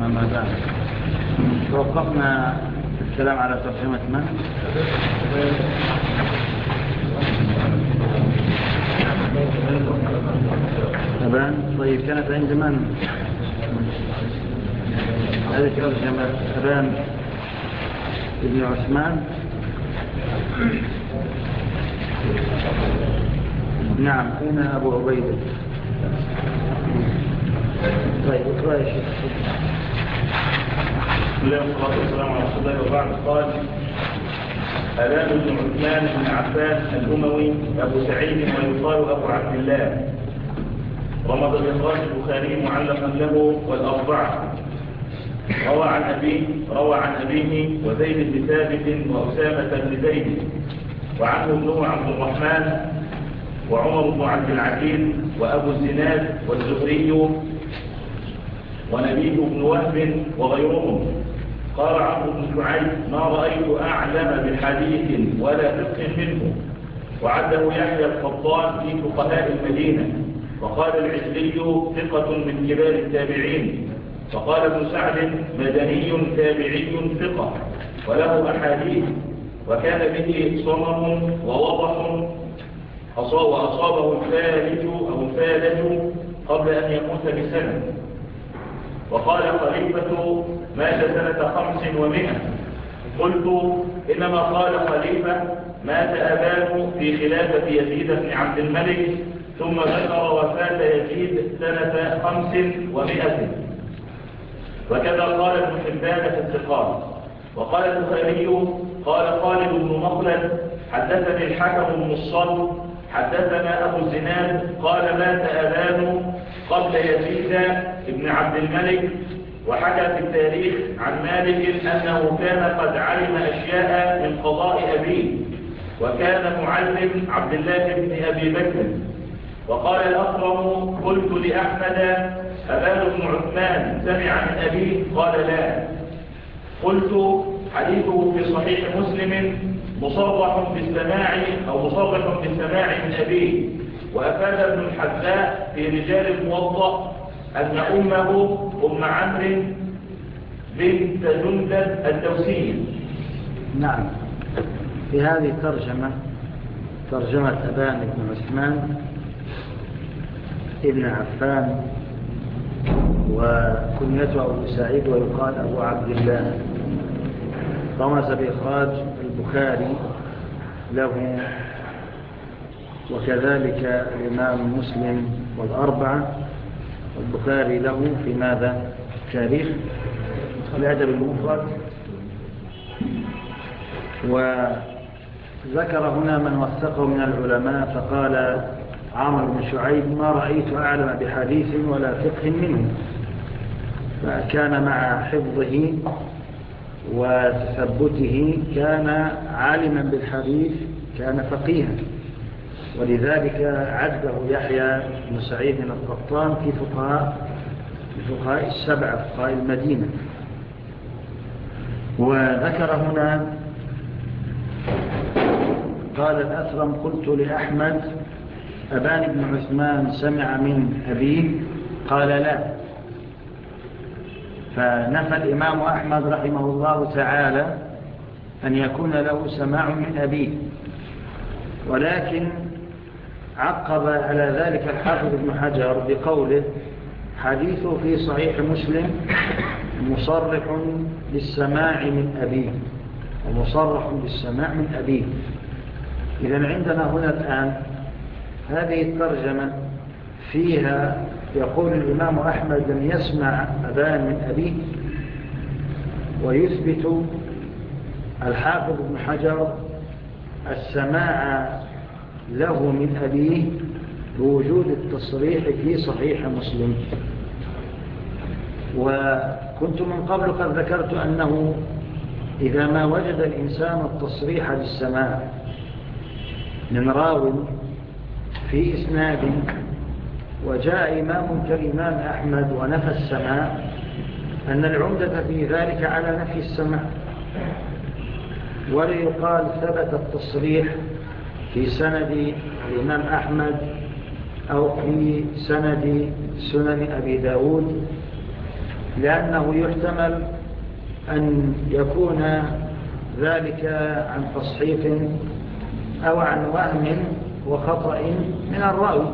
ما بعد توقفنا الكلام على ترجمة من؟ أبان. طيب كانت عند من؟ هذه ترجمة أبان ابن عثمان. نعم. أين أبو عبيدة؟ طيب اقرأ يا شيخ. بسم الله والصلاة والسلام على رسول الله وبعد. قال أبان بن عثمان بن عفان الأموي أبو سعيد ويقال أبو عبد الله، رمض بإخراج البخاري معلقا له والأربعة. روى عن أبيه وزيد بن ثابت وأسامة بن زيد، وعنه ابنه عبد الرحمن وعمر بن عبد العزيز وأبو الزناد والزهري ونبيه بن وهب وغيرهم. قال عمرو بن شعيب: ما رأيت أعلم بحديث ولا فقه منه. وعده يحيى القطان في فقهاء المدينة. وقال العزلي: ثقة من كبار التابعين. وقال ابن سعد: مدني تابعي ثقة وله أحاديث، وكان به صمم ووضح وأصابه الفالج قبل أن يموت بسنة. وقال خليفة: مات سنة 500. قلت: إنما قال خليفة مات أبان في خلافة يزيد بن عبد الملك، ثم ذكر وفاة يزيد سنة 500. وكذا قال ابن حبان في الثقات. وقال البخاري: قال خالد بن مخلد: حدثني الحكم بن الصلب حدثنا أبو الزناد قال مات أبان قبل يزيد بن عبد الملك. وحكى في التاريخ عن مالك أنه كان قد علم أشياء من قضاء أبيه، وكان معلم عبد الله بن أبي بكر. وقال الأكرم: قلت لأحمد: أبان بن عثمان سمع من أبيه؟ قال: لا. قلت: حديثه في صحيح مسلم مصرح بالسماع من أبيه. وأفاد ابن الحذاء في رجال الموطأ أن أمه أم عمرو بنت جندب الدوسية. نعم. في هذه ترجمة أبان بن عثمان ابن عفان، وكنيته أبو سعيد ويقال أبو عبد الله. رمز بإخراج البخاري له وكذلك الإمام مسلم والأربعة، والبخاري له في ماذا؟ تاريخ الأدب المفرد. وذكر هنا من وثقه من العلماء فقال عمرو بن شعيب: ما رأيت أعلم بحديث ولا فقه منه. فكان مع حفظه وتثبته كان عالما بالحديث، كان فقيها، ولذلك عده يحيى بن سعيد القطان في فقهاء السبعة، فقهاء المدينة. وذكر هنا قال الأثرم: قلت لأحمد: أبان بن عثمان سمع من أبيه؟ قال: لا. فنفى الإمام أحمد رحمه الله تعالى أن يكون له سماع من أبيه، ولكن عقب على ذلك الحافظ ابن حجر بقوله: حديثه في صحيح مسلم مصرح بالسماع من أبيه، ومصرح بالسماع من أبيه. إذن عندنا هنا الآن هذه الترجمة فيها يقول الإمام أحمد لم يسمع أبان من أبيه، ويثبت الحافظ ابن حجر السماع له من أبيه بوجود التصريح في صحيح مسلم. وكنت من قبل قد ذكرت أنه إذا ما وجد الإنسان التصريح للسماع من راو في إسناد، وجاء إمام كالإمام أحمد ونفى السماع، أن العمدة في ذلك على نفي السماع، وليقال ثبت التصريح في سند الإمام أحمد أو في سند سنن أبي داود لأنه يحتمل أن يكون ذلك عن تصحيف أو عن وهم وخطأ من الراوي،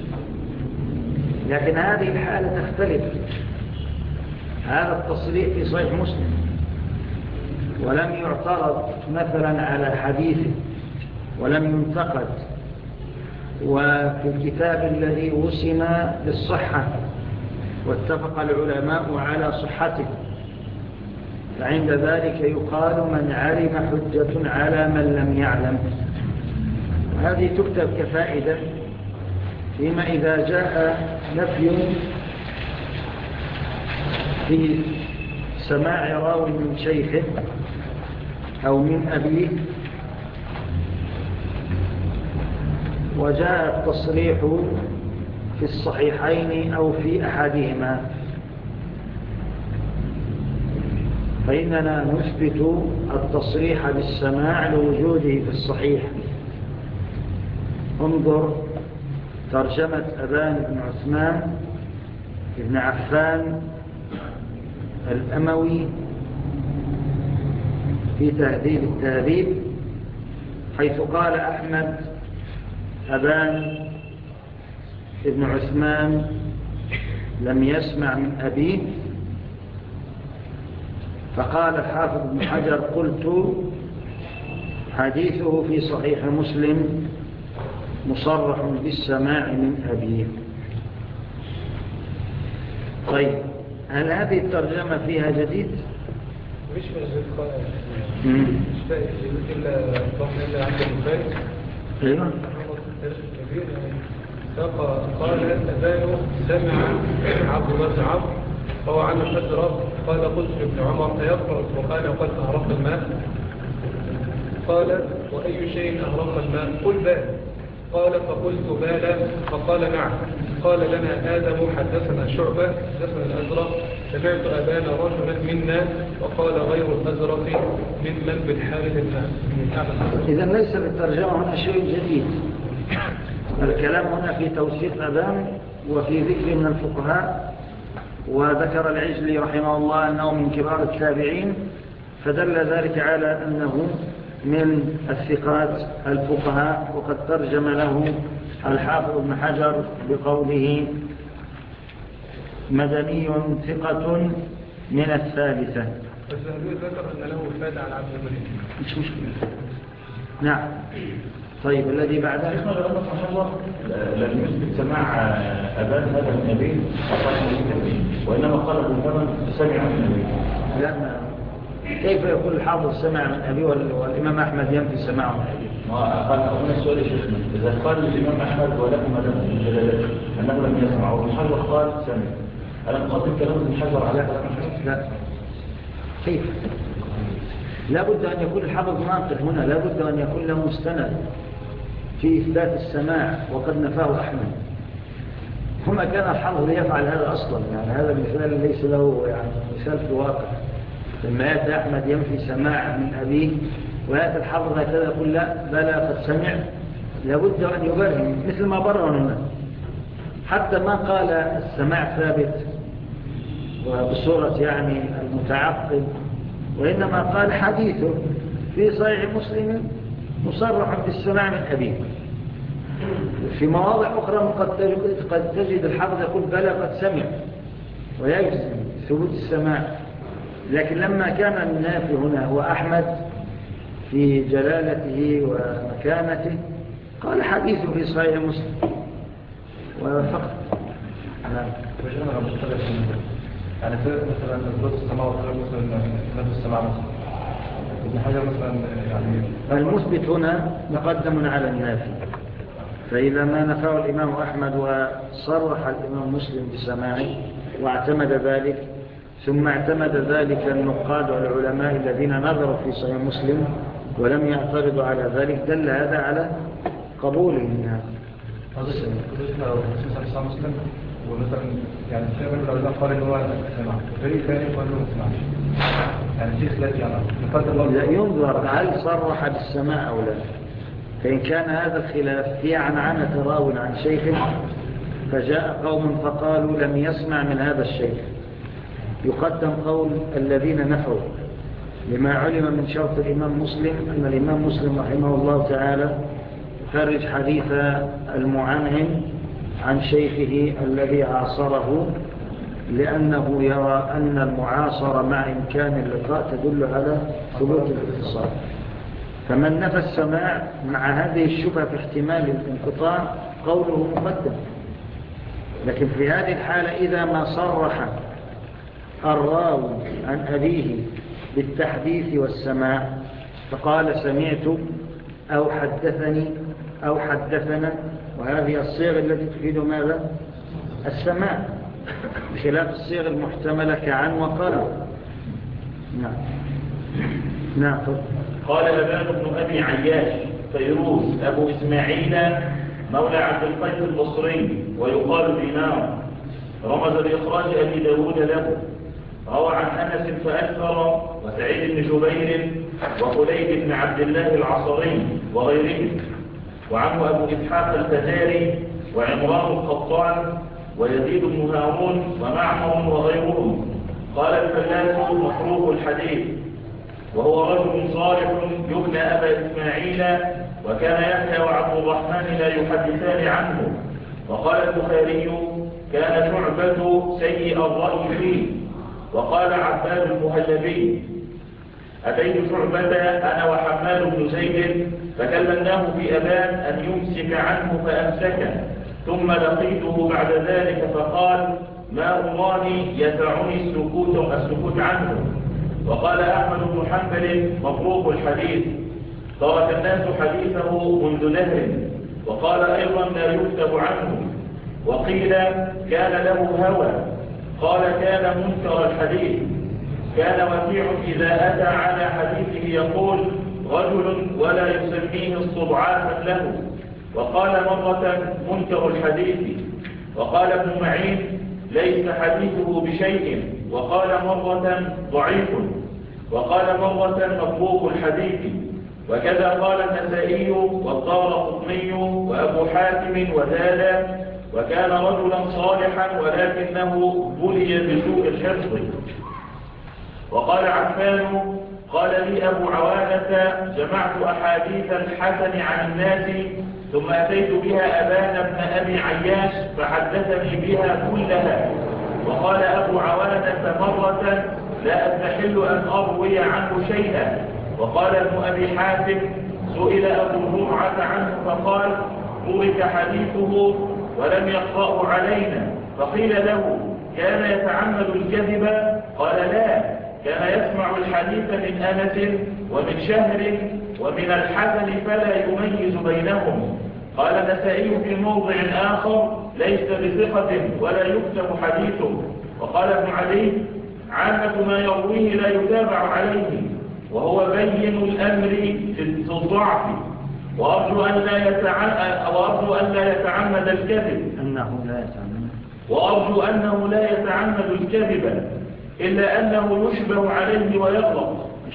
لكن هذه الحالة تختلف. هذا التصريح في صحيح مسلم ولم يعترض مثلا على حديثه ولم ينتقد، وفي الكتاب الذي وسم بالصحة واتفق العلماء على صحته، فعند ذلك يقال من علم حجة على من لم يعلم. هذه تكتب كفائدة فيما إذا جاء نفي في سماع راوي من شيخه أو من أبيه، وجاء التصريح في الصحيحين أو في أحدهما، فإننا نثبت التصريح بالسماع لوجوده في الصحيح. انظر ترجمة أبان بن عثمان بن عفان الأموي في تهذيب التهذيب، حيث قال أحمد أبان بن عثمان لم يسمع من أبيه، فقال الحافظ بن حجر قلت حديثه في صحيح مسلم مصرح بالسماع من أبيه. طيب، هل هذه الترجمة فيها جديد؟ مش جديد خالص، مش فاهم جديد إلا ضمن إلا عند البخاري. أيوة. قال أبان سمع عبد الله بن عمرو فهو عن الحجرة قال قلت لابن عمر أيقرأ وقال قد أهرق الماء؟ قال وأي شيء أهرق الماء؟ قل بال. قال فقلت بالا، فقال نعم. قال لنا آدم حدثنا شعبة حدثنا الأزرق سمعت أبان رجلا منا وقال غير الأزرق ممن بالحارث الماء. إذن ليس بالترجمة هنا شيء جديد، الكلام هنا في توثيق أبان وفي ذكر من الفقهاء، وذكر العجلي رحمه الله أنه من كبار التابعين، فدل ذلك على أنه من الثقات الفقهاء، وقد ترجم له الحافظ ابن حجر بقوله مدني ثقة من الثالثة. الزهبي ذكر أن له فادة عن عبد الملك. مش مشكلة. نعم. طيب، الذي بعده لم يثبت سماع أبان هذا من أبيه وإنما قال ابن ثمن سمع من أبيه. لا، كيف يقول الحافظ سمع من أبيه والإمام أحمد ينفي سماعه من أبيه؟ قال هنا السؤال يا شيخنا، إذا قال الإمام أحمد وله مدام من جلالته أنه لم يسمع وابن حجر قال سمع، ألم نقدم كلام ابن حجر على كلام أحمد؟ لا. كيف؟ لا بد أن يكون الحافظ ناقل هنا، لا بد أن يكون له مستند في إثبات السماع، وقد نفاه أحمد. هما كان الحافظ يفعل هذا أصلا، يعني هذا المثال ليس له يعني مثال في الواقع. لما يأتي أحمد ينفي سماع من أبيه ويأتي الحافظ هكذا يقول لا بلى قد سمع، لابد أن يبرهن مثل ما برهن هنا، حتى ما قال السماع ثابت وبصورة يعني المتعقب، وإنما قال حديثه في صحيح مسلم مصرح بالسماع من أبيه. في مواضع أخرى قد تجد الحافظ يقول بلى قد سمع ويجزم ثبوت السماع، لكن لما كان النافي هنا هو أحمد في جلالته ومكانته قال حديثه في صحيح مسلم وفقط. نعم. وجهنا لو مختلف يعني مثلا نثبت السماع وغير مثلا نثبت السماع مثلا ابن حجر مثلا يعني المثبت هنا مقدم على النافي، فإذا ما نفاه الإمام أحمد وصرح الإمام مسلم بسماعه واعتمد ذلك، ثم اعتمد ذلك النقاد والعلماء الذين نظروا في صحيح مسلم ولم يعترضوا على ذلك، دل هذا على قبوله من هذا. مسلم ومثلا يعني في من العلماء قال ان هو سمع، فريق ثاني قال له ما سمعش، يعني في خلاف يعني لا ينظر هل صرح بالسماع او لا. فإن كان هذا الخلاف في عنعنة راو عن شيخ، فجاء قوم فقالوا لم يسمع من هذا الشيخ، يقدم قول الذين نفوا، لما علم من شرط الإمام مسلم أن الإمام مسلم رحمه الله تعالى يخرج حديث المعنعم عن شيخه الذي عاصره، لأنه يرى أن المعاصرة مع إمكان اللقاء تدل على ثبوت الاتصال. فمن نفى السماع مع هذه الشبهة في احتمال الانقطاع قوله مقدم. لكن في هذه الحالة إذا ما صرح الراوي عن أبيه بالتحديث والسماع فقال سمعت أو حدثني أو حدثنا، وهذه الصيغ التي تفيد ماذا؟ السماع، بخلاف الصيغ المحتملة كعن وقال. نعم. نعم. قال أبان بن أبي عياش فيروز أبو إسماعيل مولى عبد القيس البصري ويقال دينار، رمز بإخراج أبي داود له. روى عن أنس فأكثر وسعيد بن جبير وخليد بن عبد الله العصري وغيرهم، وعنه أبو إسحاق الفزاري وعمران القطان ويزيد بن هارون ومعمر وغيرهم. قال الفلاس مصروف الحديث، وهو رجل صالح يبنى أبا إسماعيل، وكان يحيى وعبد الرحمن لا يحدثان عنه. وقال البخاري كان شعبة سيء الرأي فيه. وقال عباد المهلبي أتيت شعبة أنا وحمال بن زيد فكلمناه في أبان أن يمسك عنه فأمسكه، ثم لقيته بعد ذلك فقال ما أراني يسعني السكوت عنه. وقال أحمد بن حنبل مبروك الحديث، ترك الناس حديثه منذ دهر. وقال أيضا لا يكتب عنه. وقيل كان له هوى. قال كان منكر الحديث. كان وكيع إذا أتى على حديثه يقول رجل ولا يسميه استضعافا له. وقال مرة منكر الحديث. وقال ابن معين ليس حديثه بشيء. وقال مرة ضعيف. وقال مرة مطلوب الحديث. وكذا قال النسائي والدارقطني وأبو حاتم وزاد وكان رجلا صالحا ولكنه بلي بسوء الحفظ. وقال عفان قال لي أبو عوانة جمعت أحاديث الحسن عن الناس ثم أتيت بها أبان بن أبي عياش فحدثني بها كلها. وقال أبو عوانة مرة لا أستحل أن أروي عنه شيئا. وقال ابن أبي حاتم سئل أبو رمعة عنه فقال ترك حديثه ولم يقرأه علينا. فقيل له كان يتعمد الكذب؟ قال لا، كان يسمع الحديث من أنس ومن شهر ومن الحسن فلا يميز بينهم. قال النسائي في موضع آخر ليس بثقة ولا يكتب حديثه. وقال ابن علي عامة ما يرويه لا يتابع عليه، وهو بين الأمر في الضعف. وأرجو أن لا يتعمد الكذب، وأرجو أنه لا يتعمد الكذب إلا أنه يشبه عليه ويغلط.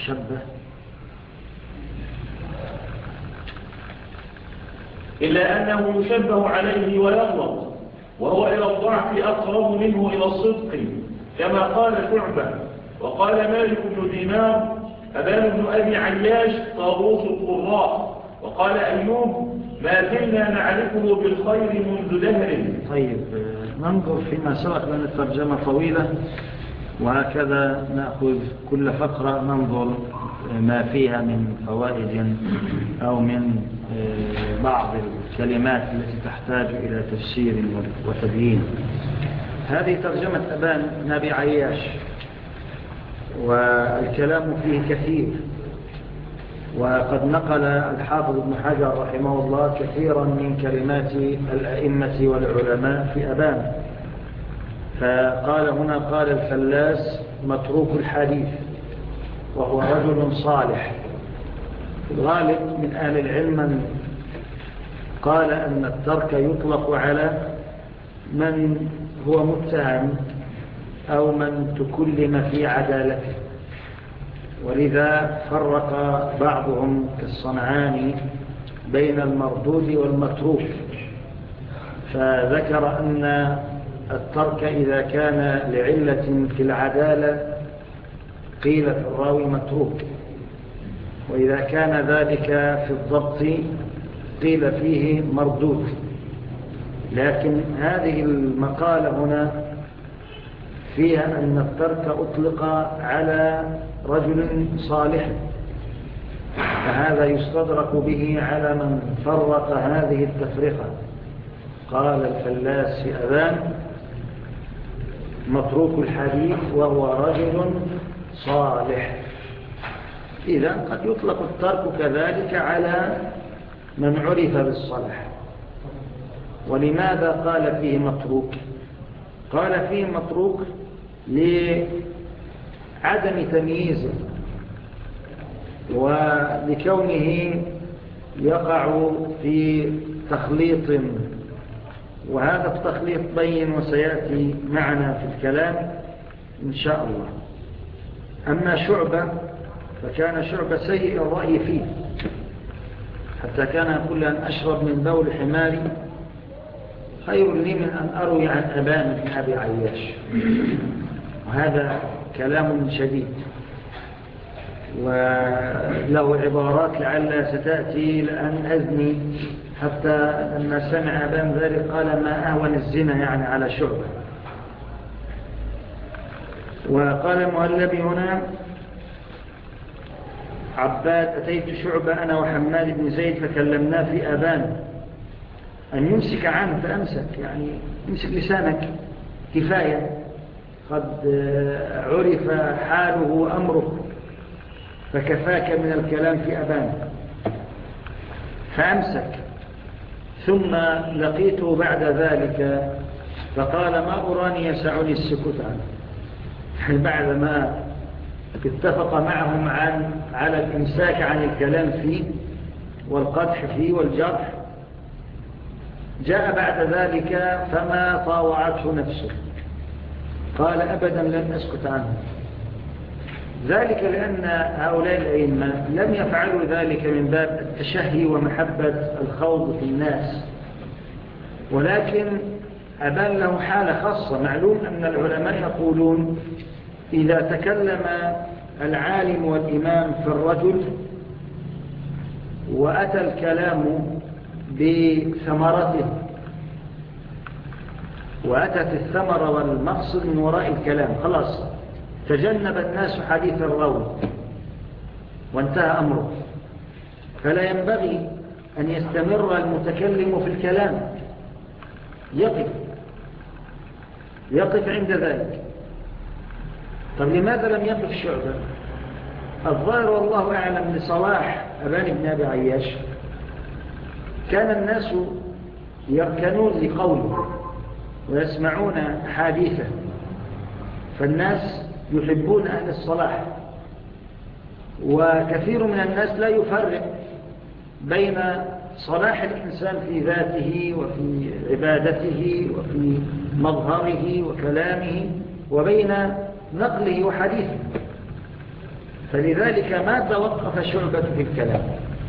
إلا أنه يشبه عليه ويغلط، وهو إلى الضعف أقرب منه إلى الصدق كما قال شعبة. وقال مالك بن دينار أبان بن أبي عياش طاووس القراء. وقال أيوب ما زلنا نعرفه بالخير منذ دهر. طيب ننظر فيما سبق لأن الترجمة طويلة، وهكذا نأخذ كل فقرة ننظر ما فيها من فوائد أو من بعض الكلمات التي تحتاج إلى تفسير وتبيين. هذه ترجمة أبان بن أبي عياش، والكلام فيه كثير، وقد نقل الحافظ ابن حجر رحمه الله كثيرا من كلمات الأئمة والعلماء في أبان. فقال هنا قال الفلاس متروك الحديث وهو رجل صالح. الغالب من أهل العلم من قال أن الترك يطلق على من هو متهم أو من تكلم في عدالته، ولذا فرق بعضهم كالصنعاني بين المردود والمتروك، فذكر أن الترك إذا كان لعلة في العدالة قيل في الراوي متروك، وإذا كان ذلك في الضبط قيل فيه مردود. لكن هذه المقالة هنا فيها أن الترك أطلق على رجل صالح، فهذا يستدرك به على من فرق هذه التفرقة. قال الفلاس في أبان متروك الحديث وهو رجل صالح. إذا قد يطلق الترك كذلك على من عرف بالصلاح. ولماذا قال فيه متروك؟ قال فيه متروك لعدم تمييزه ولكونه يقع في تخليط، وهذا التخليط بين وسيأتي معنا في الكلام إن شاء الله. أما شعبة فكان شعبة سيء الرأي فيه، حتى كان يقول أن أشرب من بول حماري خير لي من أن أروي عن أبان بن أبي عياش، وهذا كلام شديد وله عبارات لعل ستأتي لأن أزني، حتى لما سمع أبان ذلك قال ما أهون الزنا يعني على شعبة. وقال المؤلبي هنا عباد أتيت شعبة أنا وحماد بن زيد فكلمناه في أبان أن يمسك عنه فأمسك، يعني امسك لسانك كفاية، قد عرف حاله وأمره فكفاك من الكلام في أبان، فأمسك. ثم لقيته بعد ذلك فقال ما أراني يسعني السكوت عنه، بعدما اتفق معهم على الإمساك عن الكلام فيه والقدح فيه والجرح، جاء بعد ذلك فما طاوعته نفسه، قال أبدا لن أسكت عنه. ذلك لأن هؤلاء الأئمة لم يفعلوا ذلك من باب التشهي ومحبة الخوض في الناس، ولكن أبان له حالة خاصة. معلوم أن العلماء يقولون إذا تكلم العالم والإمام في الرجل وأتى الكلام بثمرته وأتت الثمرة والمقصد من وراء الكلام، خلاص تجنب الناس حديث الراوي وانتهى أمره، فلا ينبغي أن يستمر المتكلم في الكلام، يقف عند ذلك. طب لماذا لم يقف شعبة؟ الظاهر والله أعلم لصلاح أبان بن أبي عياش كان الناس يركنون لقوله ويسمعون حديثه، فالناس يحبون أهل الصلاح، وكثير من الناس لا يفرق بين صلاح الإنسان في ذاته وفي عبادته وفي مظهره وكلامه وبين نقله وحديثه، فلذلك ما توقف شعبة في الكلام.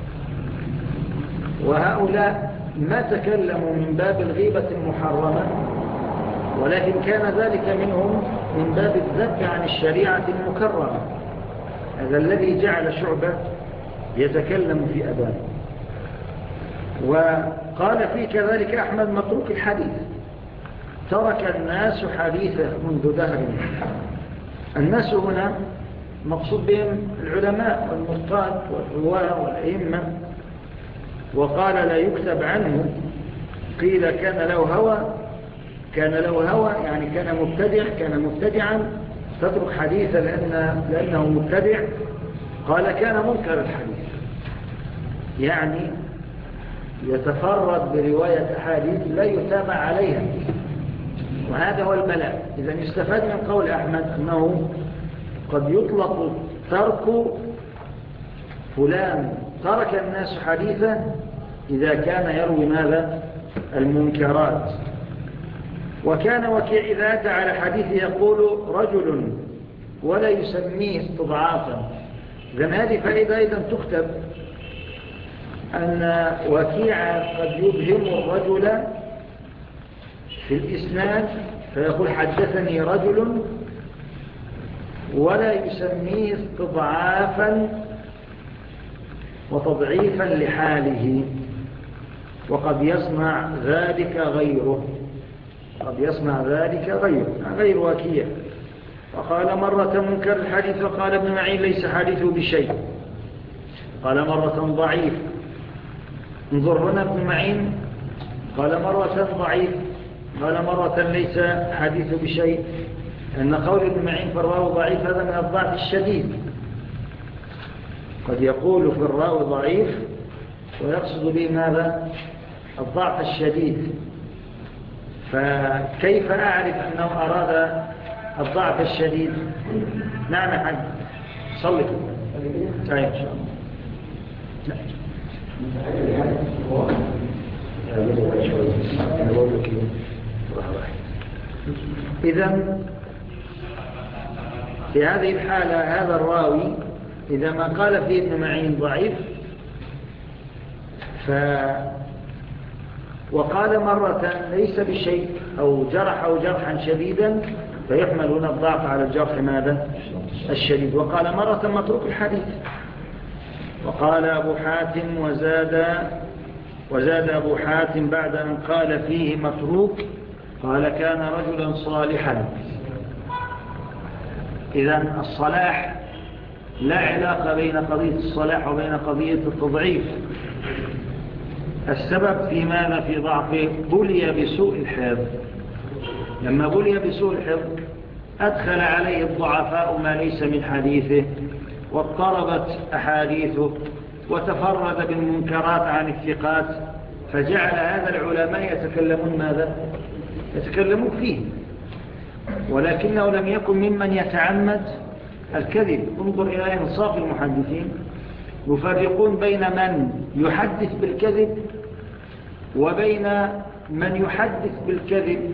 وهؤلاء ما تكلموا من باب الغيبة المحرمة، ولكن كان ذلك منهم من باب الذب عن الشريعة المكرمة. هذا الذي جعل شعبة يتكلم في أبان. وقال فيه كذلك أحمد متروك الحديث، ترك الناس حديثه منذ دهر. الناس هنا مقصود بهم العلماء والمفتاد والرواة والأئمة. وقال لا يكتب عنه، قيل كان له هوى يعني كان مبتدعا تترك حديثا لأنه مبتدع. قال كان منكر الحديث، يعني يتفرد برواية أحاديث لا يتابع عليها، وهذا هو البلاء. إذا يستفاد من قول أحمد أنه قد يطلق ترك فلان ترك الناس حديثا إذا كان يروي ماذا؟ المنكرات. وكان وكيع إذا أتى على حديث يقول رجل ولا يسميه استضعافا. إذن هذه فائدة أيضا تكتب أن وكيع قد يبهم الرجل في الإسناد فيقول حدثني رجل ولا يسميه استضعافا وتضعيفا لحاله، وقد يصنع ذلك غيره، غير وكيع. وقال مرة منكر الحديث وقال ابن معين ليس حديثه بشيء، قال مرة ضعيف. انظر هنا ابن معين قال مرة ضعيف، قال مرة ليس حديثه بشيء، أن قول ابن معين في الراوي ضعيف هذا من الضعف الشديد. قد يقول في الراوي ضعيف ويقصد به ماذا؟ الضعف الشديد. فكيف أعرف أنه أراد الضعف الشديد؟ نعم يا حاج صلي تعال إن شاء الله. إذن في هذه الحالة هذا الراوي إذا ما قال فيه ابن معين ضعيف وقال مرة ليس بشيء أو جرحه جرحا شديدا فيحمل هنا الضعف على الجرح ماذا؟ الشديد. وقال مرة متروك الحديث. وقال أبو حاتم وزاد أبو حاتم بعد أن قال فيه متروك قال كان رجلا صالحا. إذن الصلاح لا علاقة بين قضية الصلاح وبين قضية التضعيف. السبب في ماذا؟ في ضعفه بلي بسوء الحفظ. لما بلي بسوء الحفظ أدخل عليه الضعفاء ما ليس من حديثه واضطربت أحاديثه وتفرد بالمنكرات عن الثقات، فجعل هذا العلماء يتكلمون ماذا؟ يتكلمون فيه، ولكنه لم يكن ممن يتعمد الكذب. انظر إلى إنصاف المحدثين، يفرقون بين من يحدث بالكذب وبين من يحدث بالكذب،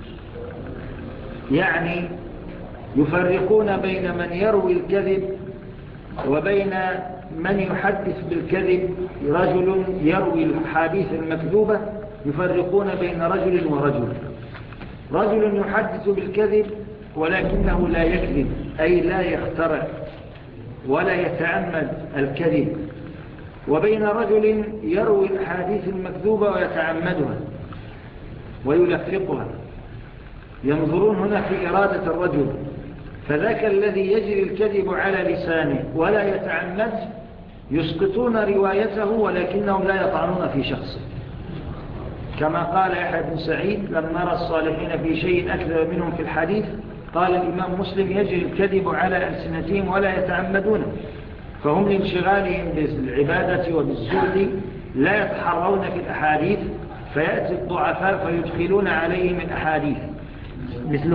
يعني يفرقون بين من يروي الكذب وبين من يحدث بالكذب. رجل يروي الحديث المكذوبة يفرقون بين رجل ورجل. رجل يحدث بالكذب ولكنه لا يكذب، أي لا يخترع ولا يتعمد الكذب، وبين رجل يروي الحديث المكذوبة ويتعمدها ويلفقها. ينظرون هنا في إرادة الرجل، فذاك الذي يجري الكذب على لسانه ولا يتعمد يسقطون روايته ولكنهم لا يطعنون في شخصه، كما قال يحيى بن سعيد لما نرى الصالحين في شيء أكثر منهم في الحديث قال الإمام مسلم يجري الكذب على ألسنتهم ولا يتعمدونه، فهم لانشغالهم بالعبادة وبالزهد لا يتحرون في الأحاديث، فيأتي الضعفاء فيدخلون عليهم الأحاديث. مثل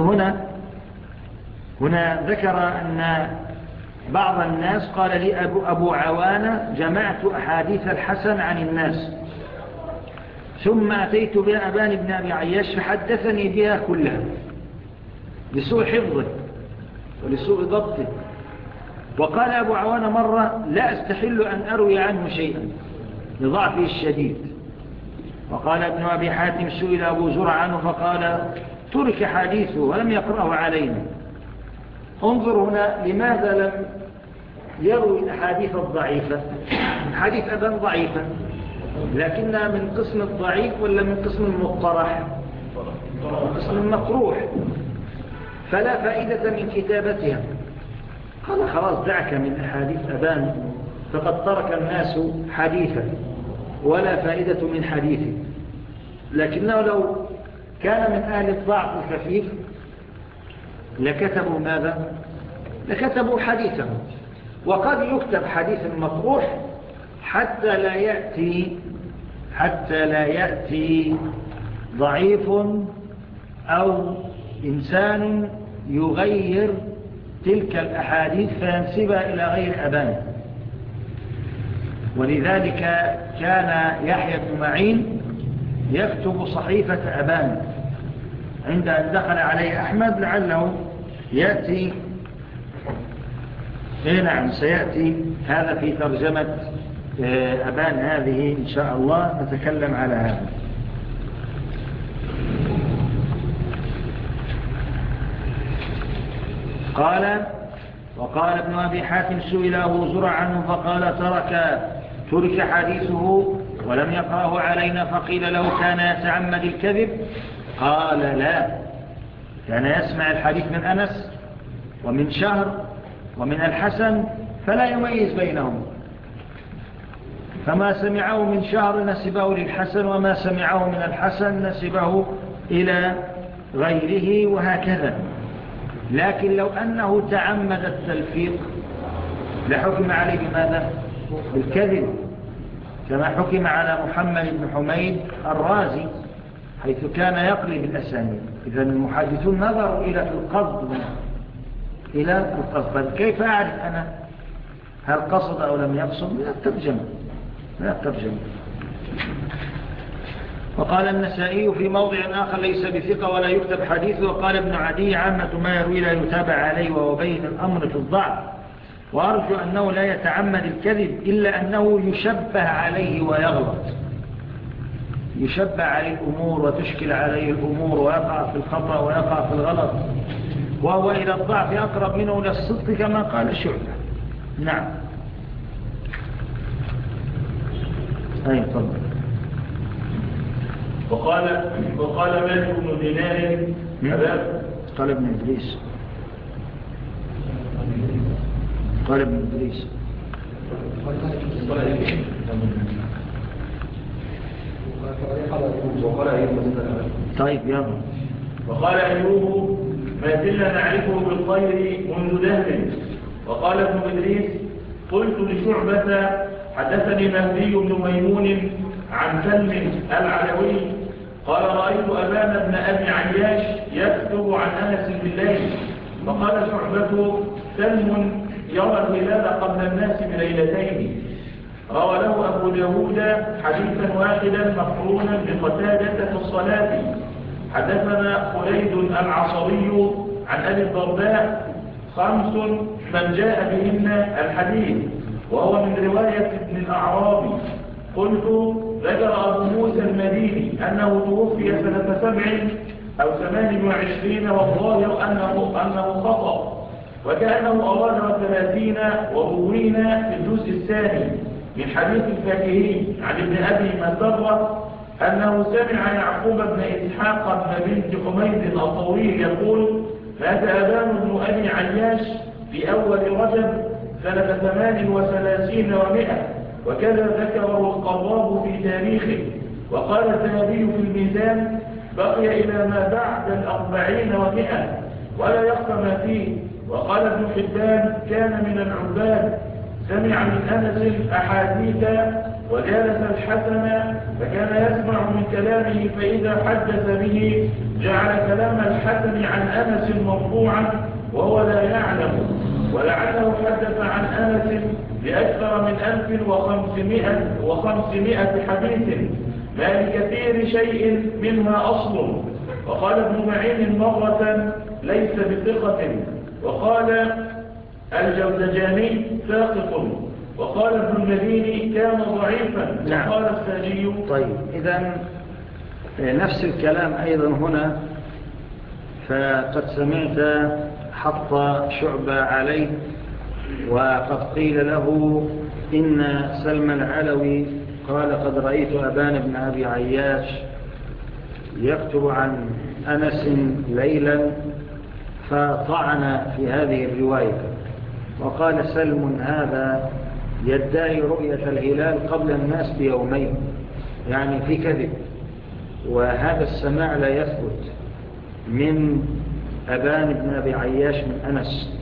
هنا ذكر أن بعض الناس قال لي أبو عوانة جمعت أحاديث الحسن عن الناس ثم أتيت بها أبان بن أبي عياش فحدثني بها كلها لسوء حفظه ولسوء ضبطه. وقال أبو عوانة مرة لا أستحل أن أروي عنه شيئا لضعفه الشديد. وقال ابن أبي حاتم سئل أبو زرع عنه فقال ترك حديثه ولم يقرأه علينا. انظر هنا لماذا لم يروي الأحاديث الضعيفة؟ حديث أبان ضعيفة لكنها من قسم الضعيف ولا من قسم المقترح؟ من قسم المقروح، فلا فائدة من كتابتها. قال خلاص دعك من أحاديث أبان فقد ترك الناس حديثا ولا فائدة من حديثه. لكنه لو كان من أهل الضعف الخفيف لكتبوا ماذا؟ لكتبوا حديثا. وقد يكتب حديث مطروح حتى لا يأتي ضعيف أو إنسان يغير تلك الأحاديث فينسبها إلى غير أبان. ولذلك كان يحيى بن معين يكتب صحيفة أبان عند أن دخل عليه أحمد لعله يأتي. نعم سيأتي هذا في ترجمة أبان هذه إن شاء الله نتكلم على هذا. وقال ابن أبي حاتم سئل أبو زرع عنه فقال ترك حديثه ولم يقرأه علينا، فقيل له كان يتعمد الكذب؟ قال لا، كان يسمع الحديث من أنس ومن شهر ومن الحسن فلا يميز بينهم، فما سمعه من شهر نسبه للحسن وما سمعه من الحسن نسبه إلى غيره وهكذا. لكن لو أنه تعمد التلفيق لحكم عليه بماذا؟ بالكذب، كما حكم على محمد بن حميد الرازي حيث كان يقلب الأسانيد. إذا المحدثون نظروا إلى القصد إلى القصد. كيف أعرف أنا هل قصد أو لم يقصد؟ لا الترجمة. وقال النسائي في موضع آخر ليس بثقة ولا يكتب حديثه. وقال ابن عدي عامة ما يروي لا يتابع عليه وهو بين الأمر في الضعف، وأرجو أنه لا يتعمد الكذب إلا أنه يشبه عليه ويغلط، يشبه عليه الأمور وتشكل عليه الأمور ويقع في الخطأ ويقع في الغلط، وهو إلى الضعف أقرب منه إلى الصدق كما قال شعبة. نعم. أي طبعا. وقال مالك بن دينار قال ابن إدريس طيب يلا. وقال أيوب ما زلنا نعرفه بالخير منذ دهر. وقال ابن إدريس قلت لشعبة حدثني مهدي بن ميمون عن سلم العلوي قال رأيت أبان بن أبي عياش يكتب عن أنس بالليل، فقال شعبة سلم يرى الهلال قبل الناس بليلتين. روى له أبو داود حديثا واحدا مقرونا بقتادة في الصلاة. حدثنا خليد العصري عن أبي الضرداء 5 من جاء بهن الحديث، وهو من رواية ابن الأعرابي. قلت ذكر أبو موسى المديني أنه توفي سنة 7 أو 28 والظاهر أنه خطأ، وكأنه أراد 30 وروينا في الجزء الثاني من حديث الفاكهين عن ابن أبي مسرة أنه سمع يعقوب بن إسحاق بن بنت حميد الطويل يقول مات أبان بن أبي عياش في أول رجب سنة 38 و100، وكذا ذكره القراب في تاريخه. وقال الذهبي في الميزان بقي إلى ما بعد 40 و100 ولا يخفى ما فيه. وقال ابن حبان كان من العباد سمع من أنس أحاديث وجالس الحسن فكان يسمع من كلامه، فإذا حدث به جعل كلام الحسن عن أنس مرفوعا وهو لا يعلم، ولعله حدث عن أنس بأكثر من 1500 حديث ما لكثير شيء منها أصل. وقال ابن معين مرة ليس بثقة، وقال الجوزجاني ساقط، وقال ابن المديني كان ضعيفا. نعم. وقال الساجي. طيب إذن نفس الكلام أيضا هنا، فقد سمعت حط شعبة عليه، وقد قيل له إن سلم العلوي قال قد رأيت أبان بن أبي عياش يكتب عن أنس ليلا، فطعن في هذه الرواية وقال سلم هذا يدعي رؤية الهلال قبل الناس بيومين، يعني في كذب، وهذا السماع لا يثبت من أبان بن أبي عياش من أنس،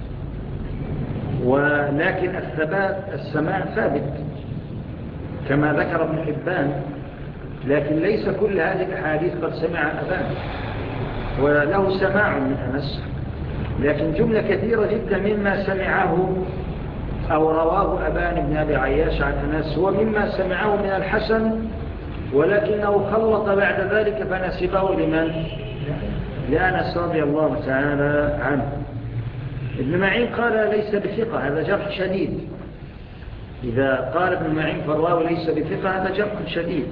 ولكن السماع ثابت كما ذكر ابن حبان، لكن ليس كل هذه الأحاديث قد سمع أبان، وله سماع من أنس، لكن جملة كثيرة جدا مما سمعه أو رواه أبان بن أبي عياش عن أنس هو مما سمعه من الحسن، ولكنه خلط بعد ذلك فنسبه لمن؟ لأنس رضي الله تعالى عنه. ابن معين قال ليس بثقة، هذا جرح شديد. إذا قال ابن معين فالراوي ليس بثقة هذا جرح شديد.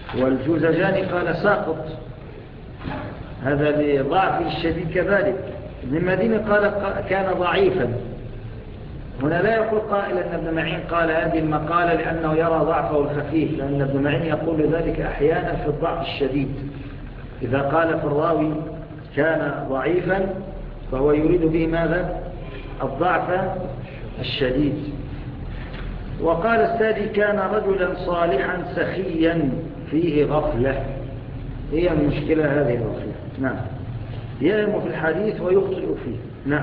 والجوزجاني قال ساقط، هذا لضعف الشديد كذلك. ابن المديني قال كان ضعيفا. هنا لا يقول قائل أن ابن معين قال هذه المقالة لأنه يرى ضعفه الخفيف، لأن ابن معين يقول ذلك أحيانا في الضعف الشديد. إذا قال في الراوي كان ضعيفا فهو يريد به ماذا؟ الضعف الشديد. وقال السادي كان رجلا صالحا سخيا فيه غفلة. هي المشكلة هذه الغفلة. نعم، يهم في الحديث ويخطئ فيه. نعم.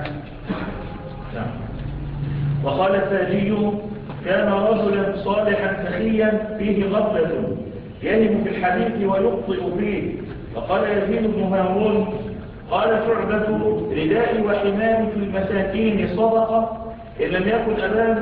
وقال السادي كان رجلا صالحا سخيا فيه غفلة يهم في الحديث ويخطئ فيه. وقال يزيد بن هارون قال شعبة ردائي وحمامي في المساكين صدقة إن لم يكن أبان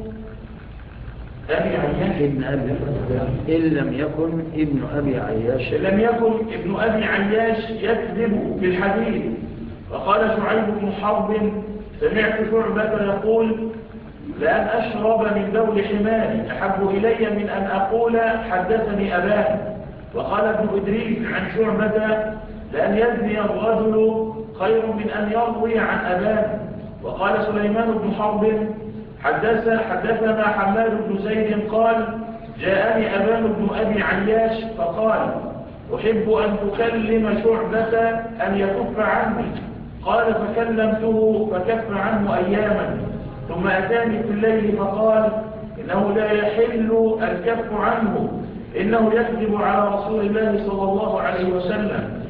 أبي عياش إن لم يكن ابن أبي عياش إن لم يكن ابن أبي عياش يكذب في الحديث. وقال شعيب بن حرب سمعت شعبة يقول لأن أشرب من بول حماري أحب إلي من أن أقول حدثني أبان. وقال ابن إدريس عن شعبة لأن يزني الرجل خير من أن يروي عن أبان. وقال سليمان بن حرب حدثنا حماد بن زيد قال جاءني أبان بن أبي عياش فقال أحب أن تكلم شعبة أن يكف عني. قال فكلمته فكف عنه أياما ثم أتاني في الليل فقال إنه لا يحل الكف عنه إنه يكذب على رسول الله صلى الله عليه وسلم.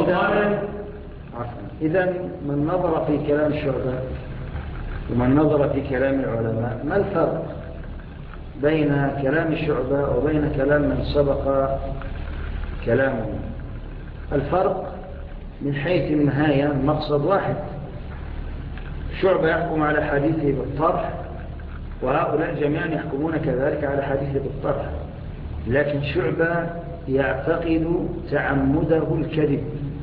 إذن من نظر في كلام شعبة ومن نظر في كلام العلماء ما الفرق بين كلام شعبة وبين كلام من سبق كلامه؟ الفرق من حيث النهاية المقصد واحد. شعبة يحكم على حديثه بالطرح وهؤلاء جميعا يحكمون كذلك على حديثه بالطرح، لكن شعبة يعتقد تعمده الكذب،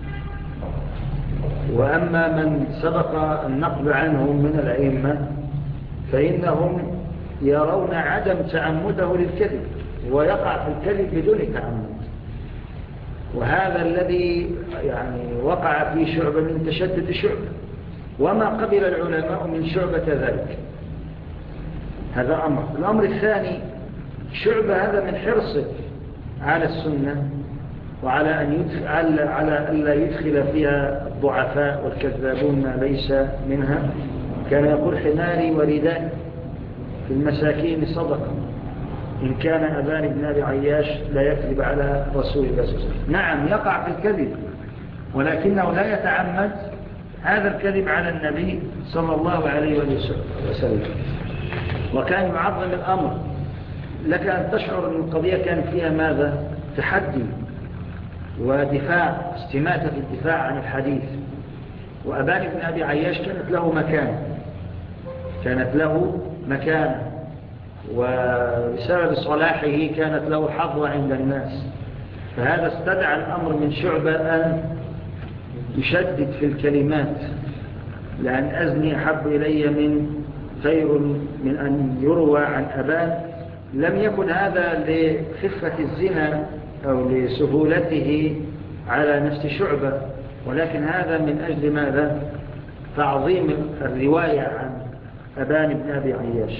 وأما من سبق النقل عنهم من الأئمة فإنهم يرون عدم تعمده للكذب ويقع في الكذب بدون تعمد. وهذا الذي يعني وقع في شعبة من تشدد شعبة، وما قبل العلماء من شعبة ذلك. هذا أمر. الأمر الثاني شعبة هذا من حرصه على السنة وعلى على ألا يدخل فيها الضعفاء والكذابون ما ليس منها. كان يقول حماري وردائي في المساكين صدقة إن كان أبان بن أبي عياش لا يكذب على رسول الله صلى الله عليه وسلم. نعم يقع في الكذب ولكنه لا يتعمد هذا الكذب على النبي صلى الله عليه وسلم، وكان يعظم الأمر. لك أن تشعر أن القضية كان فيها ماذا؟ تحدي ودفاع، استماتة في الدفاع عن الحديث. وأبان بن أبي عياش كانت له مكان وبسبب صلاحه كانت له حظوة عند الناس. فهذا استدعى الأمر من شعبة أن يشدد في الكلمات، لأن أزني أحب إلي من خير من أن يروى عن أبان. لم يكن هذا لخفة الزنا أو لسهولته على نفس شعبة، ولكن هذا من أجل ماذا؟ تعظيم الرواية عن أبان بن أبي عياش.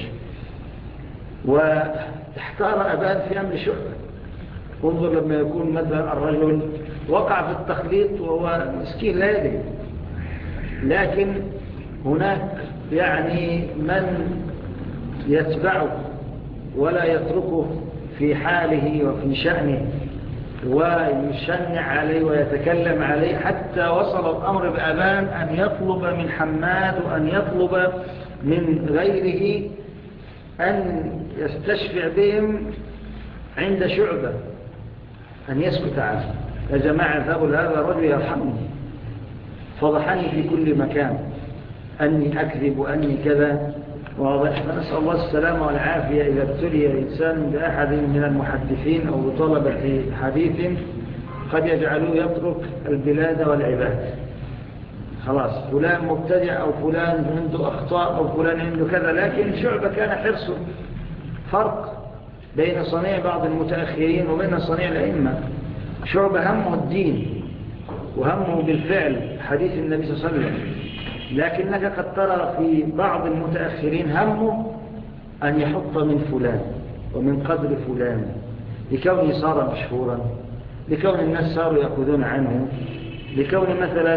واحتار أبان في أمر شعبة. انظر لما يكون مثلا الرجل وقع في التخليط وهو مسكين لا يدري، لكن هناك يعني من يتبعه ولا يتركه في حاله وفي شأنه ويشنع عليه ويتكلم عليه، حتى وصل الأمر بأبان أن يطلب من حماد وأن يطلب من غيره أن يستشفع بهم عند شعبة أن يسكت عنه. يا جماعة ذهبوا هذا الرجل يرحمني، فضحني في كل مكان أني أكذب وأني كذا واضح. فنسأل الله السلامة والعافية. إذا ابتلي إنسان بأحد من المحدثين أو بطلبة حديث قد يجعلوه يترك البلاد والعباد. خلاص فلان مبتدع أو فلان عنده أخطاء أو فلان عنده كذا. لكن شعبة كان حرصه. فرق بين صنيع بعض المتأخرين وبين صنيع الأئمة. شعبة همه الدين وهمه بالفعل حديث النبي صلى الله عليه وسلم، لكنك قد ترى في بعض المتأخرين همه أن يحط من فلان ومن قدر فلان لكونه صار مشهورا، لكون الناس صاروا يأخذون عنه، لكون مثلا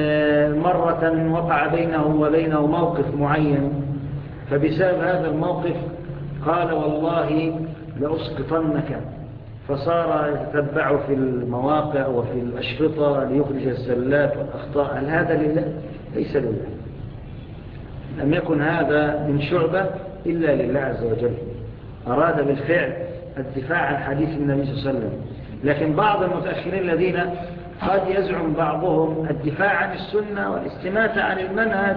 مرة وقع بينه وبينه موقف معين، فبسبب هذا الموقف قال والله لأسقطنك، فصار يتتبع في المواقع وفي الأشرطة ليخرج الزلات والأخطاء. هل هذا لله؟ ليس لله. لم يكن هذا من شعبة إلا لله عز وجل، أراد بالفعل الدفاع عن حديث النبي صلى الله عليه وسلم. لكن بعض المتأخرين الذين قد يزعم بعضهم الدفاع عن السنة والاستماتة عن المنهج،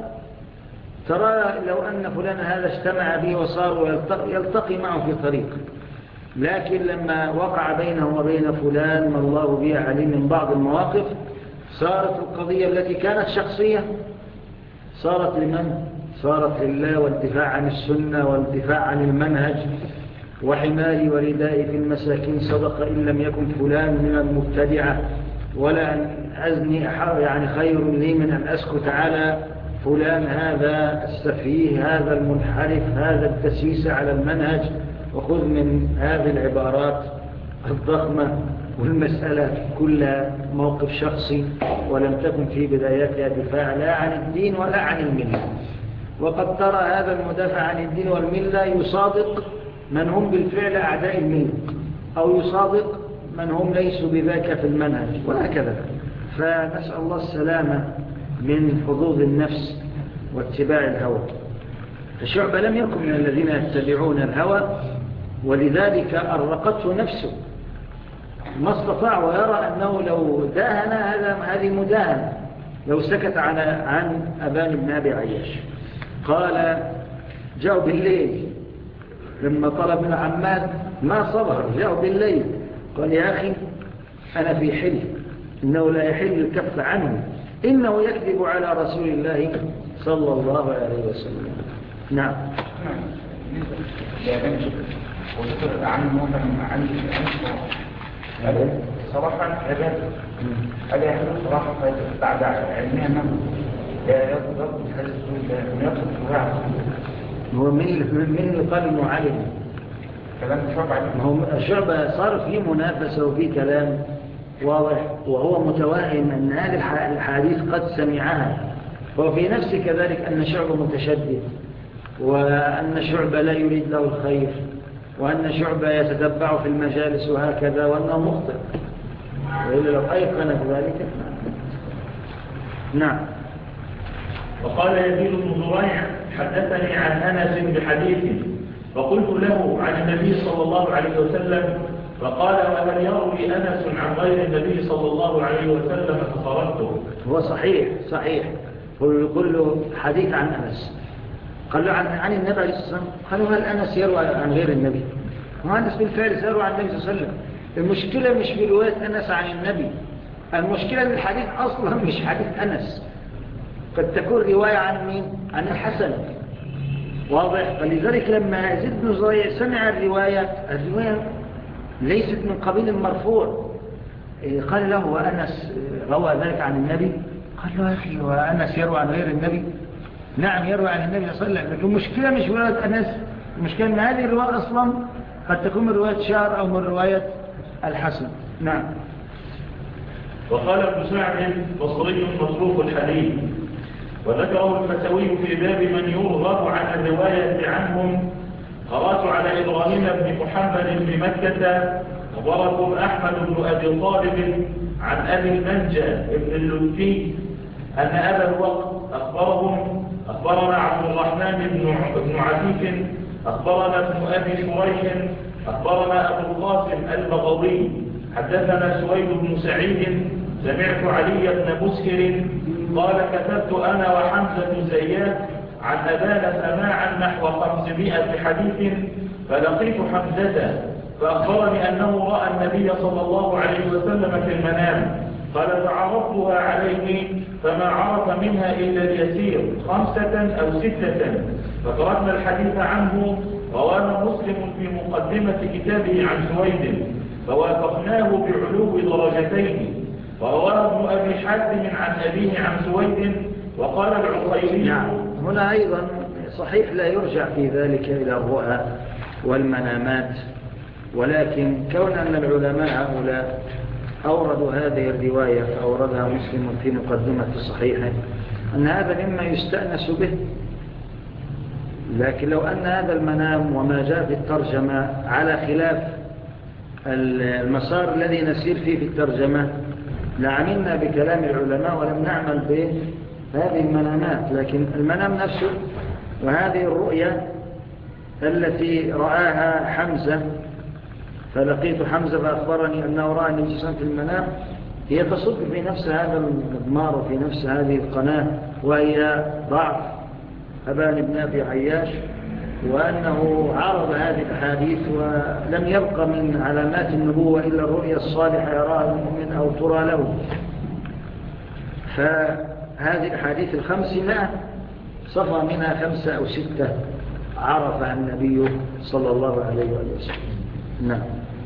ترى لو أن فلان هذا اجتمع به وصار يلتقي معه في طريق، لكن لما وقع بينه وبين فلان ما الله به عليه من بعض المواقف، صارت القضية التي كانت شخصية صارت لمن؟ صارت لله، والدفاع عن السنة والدفاع عن المنهج، وحماي وردائي في المساكين صدق إن لم يكن فلان من المبتدعة، ولا أن أزني يعني خير لي من أن أسكت على فلان هذا السفيه، هذا المنحرف، هذا التسييس على المنهج. وخذ من هذه العبارات الضخمة والمسألة كل موقف شخصي، ولم تكن في بداياتها دفاع لا عن الدين ولا عن الملة. وقد ترى هذا المدافع عن الدين والملة يصادق من هم بالفعل أعداء الملة، أو يصادق من هم ليسوا بذاك في المنهج، وهكذا. فنسأل الله السلامة من حظوظ النفس واتباع الهوى. فشعبة لم يكن من الذين يتبعون الهوى، ولذلك أرقته نفسه، ما استطاع، ويرى أنه لو داهن هذه مداهنة، لو سكت عن أبان بن أبي عياش. قال جاءوا بالليل لما طلب من عماد ما صبر، جاءوا بالليل قال يا أخي أنا في حل، إنه لا يحل الكف عنه، إنه يكذب على رسول الله صلى الله عليه وسلم. نعم. وذكر عنه عن صراحة عبادة ألا يحل صراحة بعد علمها أنه لا يضرب هذا السؤال ويقصد الوعظ. هو من اللي قال إنه علم كلام شعبة صار فيه منافسة وفيه كلام واضح، وهو متوهم أن هذه الحديث قد سمعها، وفي نفسه كذلك أن شعبة متشدد، وأن شعبة لا يريد له الخير، وأن شعبة يتتبع في المجالس وهكذا، وأنه مخطئ، وإلا لو أيقن ذلك. نعم. وقال يزيد بن زريع حدثني عن أنس بحديث، فقلت له عن النبي صلى الله عليه وسلم، فقال وهل يروي أنس عن غير النبي صلى الله عليه وسلم؟ فصرفته. هو صحيح كل حديث عن أنس. قال له عن النبي عليه الصلاة والسلام، قالوا هل أنس يروي عن غير النبي؟ وأنس بالفعل يروي عن النبي صلى الله عليه وسلم. المشكلة مش في رواية أنس عن النبي، المشكلة أن الحديث أصلا مش حديث أنس، قد تكون رواية عن مين؟ عن الحسن، واضح. فلذلك لما يزيد بن زريع سمع الرواية ليست من قبيل المرفوع، قال له وأنس روى ذلك عن النبي؟ قال له يا أخي وأنس يروى عن غير النبي؟ نعم يروى عن النبي صلى الله عليه وسلم، لكن المشكلة مش رواية أنس، المشكلة أن هذه الرواية أصلا قد تكون من رواية شعر أو من رواية الحسن. نعم. وقال ابن سعد بصري مصروف الحديث، وذكره الفتوي في باب من يرغب عن الرواية عنهم. قرأت على إبراهيم بن محمد بمكة أخبركم أحمد بن أبي طالب عن أبي المنجى بن اللوتي أن أبا الوقت أخبرنا عبد الرحمن بن عفيف أخبرنا ابن أبي شريح أخبرنا أبو القاسم البغوي حدثنا سويد بن سعيد سمعت علي بن مسهر قال كتبت أنا وحمزة زياد عن أبان سماعا نحو 500 حديث، فلقيت حمزة فأخبرني أنه رأى النبي صلى الله عليه وسلم في المنام. قال فعرضتها عليه فما عرف منها إلا اليسير 5 أو 6، فتركنا الحديث عنه. رواه مسلم في مقدمة كتابه عن سويد فوافقناه بعلو درجتين. ورواه ابن أبي حاتم عن أبيه عن سويد وقال العقيلي. نعم. هنا أيضا صحيح لا يرجع في ذلك إلى الرؤى والمنامات، ولكن كون أن العلماء هؤلاء أوردوا هذه الرواية فأوردها مسلم في مقدمة صحيحه أن هذا مما يستأنس به. لكن لو أن هذا المنام وما جاء في الترجمة على خلاف المسار الذي نسير فيه في الترجمة لعملنا بكلام العلماء ولم نعمل بهذه المنامات. لكن المنام نفسه وهذه الرؤية التي رآها حمزة، فلقيت حمزة فأخبرني أنه رأى النبي صلى الله عليه وسلم في المنام، هي تصب في نفس هذا المضمار وفي نفس هذه القناة، وهي ضعف أبان بن أبي عياش، وأنه عارض هذه الأحاديث ولم يبق من علامات النبوة إلا الرؤيا الصالحة يراها المؤمن أو ترى له. فهذه الأحاديث 500 صفى منها 5 أو 6 عرفها النبي صلى الله عليه وسلم. نعم.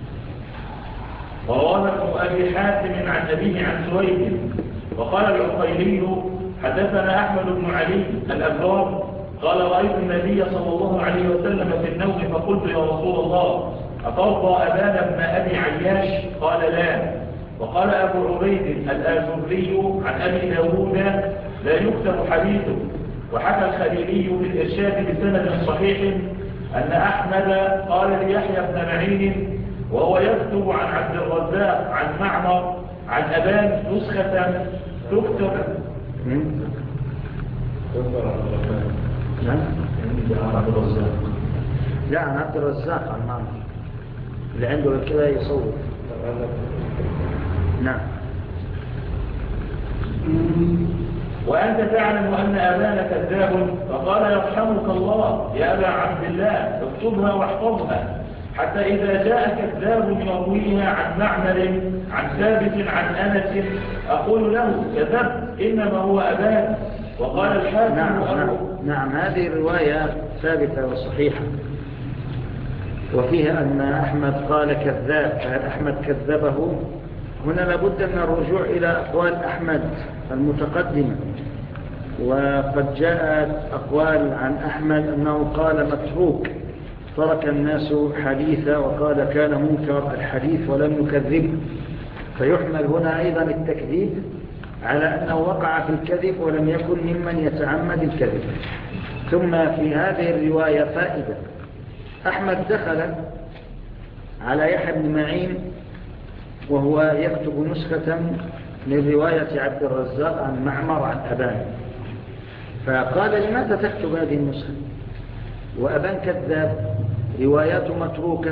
ورواه ابن أبي حاتم عن أبيه عن سويد. وقال العقيلي حدثنا أحمد بن علي الأبرار قال رأيت النبي صلى الله عليه وسلم في النوم فقلت يا رسول الله أترضى أبان بن أبي عياش؟ قال لا. وقال أبو عبيد الآجري عن أبي داود لا يكتب حديثه. وحكى الخليلي في الإرشاد بسند صحيح أن أحمد قال ليحيى بن معين وهو يكتب عن عبد الرزاق عن معمر عن أبان نسخة تكتب لا عن عبد الرزاق عن معمر اللي عنده كذا يصور. نعم. وأنت تعلم أن أبانا كذاب، فقال يرحمك الله يا أبا عبد الله اكتبها واحفظها حتى إذا جاء كذاب يرويها عن معمر عن ثابت عن أنس أقول له كذبت إنما هو أبان. وقال الحاكم نعم هذه الرواية ثابتة وصحيحة، وفيها أن أحمد قال كذاب، فهل أحمد كذبه؟ هنا لابد من الرجوع إلى أقوال أحمد المتقدمة، وقد جاءت أقوال عن أحمد أنه قال متروك ترك الناس حديثا، وقال كان منكر الحديث ولم يكذب، فيحمل هنا أيضا التكذيب على أنه وقع في الكذب ولم يكن ممن يتعمد الكذب. ثم في هذه الرواية فائدة، أحمد دخل على يحيى بن معين وهو يكتب نسخة من رواية عبد الرزاق عن معمر عن أبان، فقال لماذا تكتب هذه النسخة وأبان كذاب رواياته متروكة؟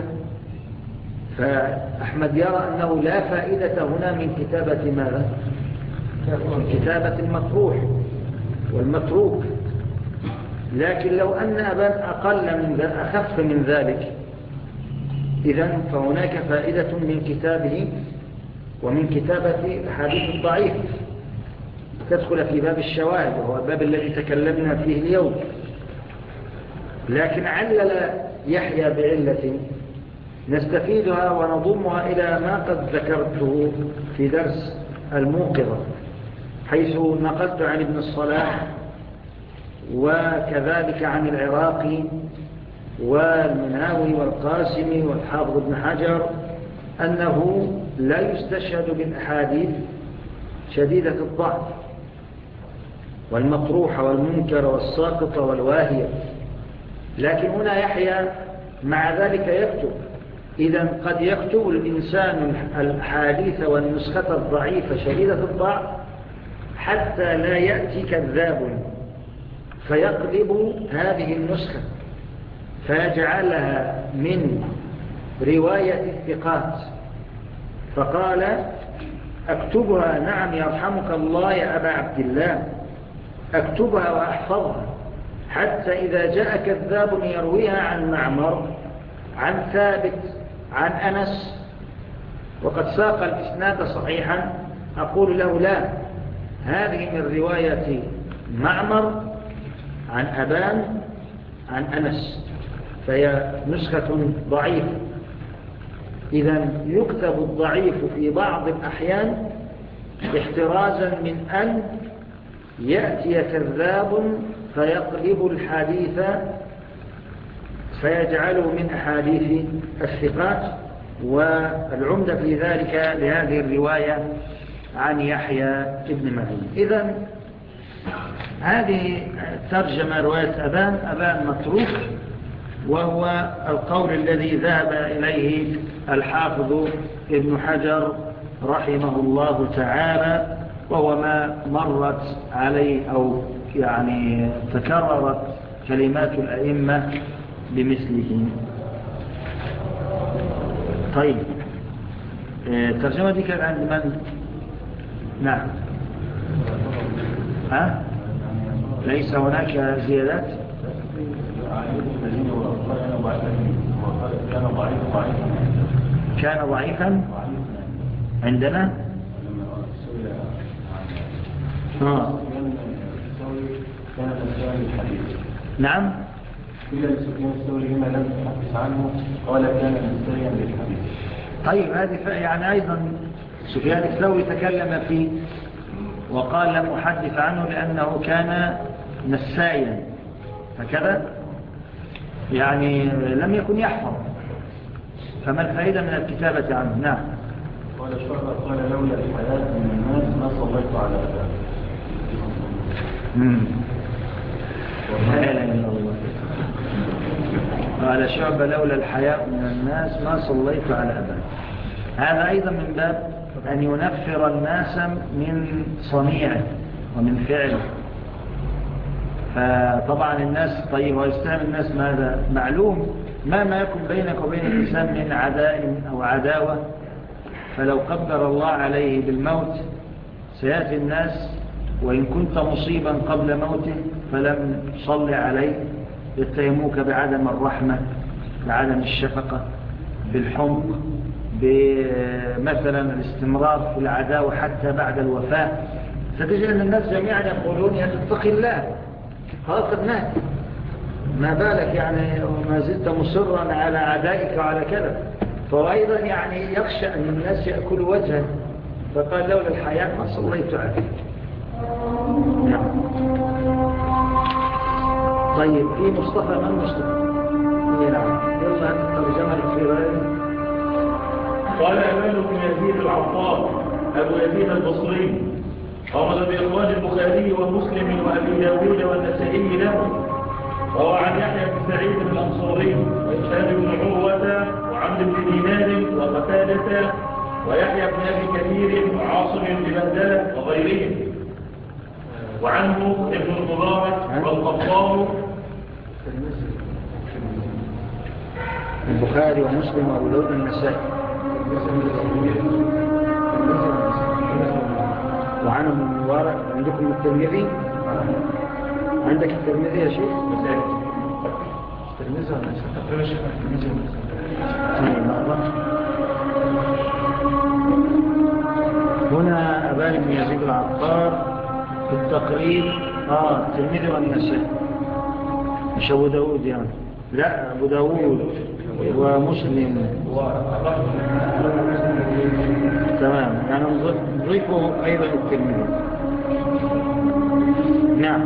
فأحمد يرى أنه لا فائدة هنا من كتابة ماذا؟ من كتابة المطروح والمتروك. لكن لو أن أبان أخف من ذلك إذن فهناك فائدة من كتابه ومن كتابة الحديث الضعيف تدخل في باب الشواهد وهو الباب الذي تكلمنا فيه اليوم. لكن علل يحيى بعلة نستفيدها ونضمها إلى ما قد ذكرته في درس الموقظة، حيث نقلت عن ابن الصلاح وكذلك عن العراقي والمناوي والقاسمي والحافظ ابن حجر أنه لا يستشهد بالأحاديث شديدة الضعف والمطروحة والمنكر والساقطة والواهية. لكن هنا يحيى مع ذلك يكتب، إذن قد يكتب الإنسان الحديث والنسخة الضعيفة شديدة الضعف حتى لا يأتي كذاب فيقلب هذه النسخة فيجعلها من رواية الثقات، فقال أكتبها، نعم يرحمك الله يا أبا عبد الله، أكتبها وأحفظها حتى إذا جاء كذاب يرويها عن معمر عن ثابت عن أنس وقد ساق الإسناد صحيحا أقول له لا، هذه من رواية معمر عن أبان عن أنس، فهي نسخة ضعيفة. إذن يكتب الضعيف في بعض الأحيان احترازا من أن يأتي كذاب فيقلب الحديث فيجعله من أحاديث الثقات. والعمدة في ذلك لهذه الرواية عن يحيى بن معين. إذن هذه ترجمة رواية أبان متروك، وهو القول الذي ذهب إليه الحافظ ابن حجر رحمه الله تعالى، وهو ما مرت عليه أو يعني تكررت كلمات الأئمة بمثله. طيب، الترجمة دي كانت عند من؟ نعم. ها؟ ليس هناك زيادات؟ كان ضعيفا عندنا. نعم. إلا لسفيان الثوري لما لم تحدث عنه قال كان نسيا للحديث. طيب، هذه يعني أيضا سفيان الثوري تكلم فيه وقال لم أحدث عنه لأنه كان نسايا، هكذا يعني لم يكن يحفظ، فما الفائدة من الكتابة عنه؟ نعم. قال شعبة قال لولا الحياة من الناس ما صليت على أباه. لا إله إلا الله. قال شعبة لولا الحياء من الناس ما صليت على أباه. هذا أيضا من باب أن ينفر الناس من صنيعه ومن فعله. فطبعا الناس طيب، ويستهم الناس ماذا؟ معلوم ما يكون بينك وبين الإنسان من عداء أو عداوة، فلو قدر الله عليه بالموت سيأتي الناس وإن كنت مصيبا قبل موته فلم تصلي عليه يتهموك بعدم الرحمة، بعدم الشفقة، بالحمق، بمثلا الاستمرار في العداوة حتى بعد الوفاة. فتجد أن الناس جميعا يقولون يا تتقي الله، خلاص قد مات، ما بالك يعني وما زلت مصرا على عدائك وعلى كذا. فهو أيضا يعني يخشى أن الناس يأكلوا وجهه، فقال لولا الحياة ما صليت عليه. طيب، في مصطفى من مصطفى؟ نعم، يلا ترجمة الفيران. قال أمان بن يزيد العطار أبو يزيد البصري أمر بإخراج البخاري ومسلم وأبي داود والنسائي له، وهو عن يحيى بن سعيد الأنصاري وإسحاق بن عروة وعمرو بن دينار وقتادة ويحيى بن أبي كثير وعاصم بن بهدلة وغيرهم، وعنه ابن المبارك والقطان. البخاري ومسلم وأبو داود والنسائي، وعنه ابن المبارك. عندكم الترمذي؟ عندك الترمذي يا شيخ؟ الترمذي هنا أبان بن يزيد العطار في التقريب. الترمذي والنسائي، مش أبو داود يعني، لا أبو داود ومسلم. تمام، يعني نضيفه أيضا الترمذي. نعم.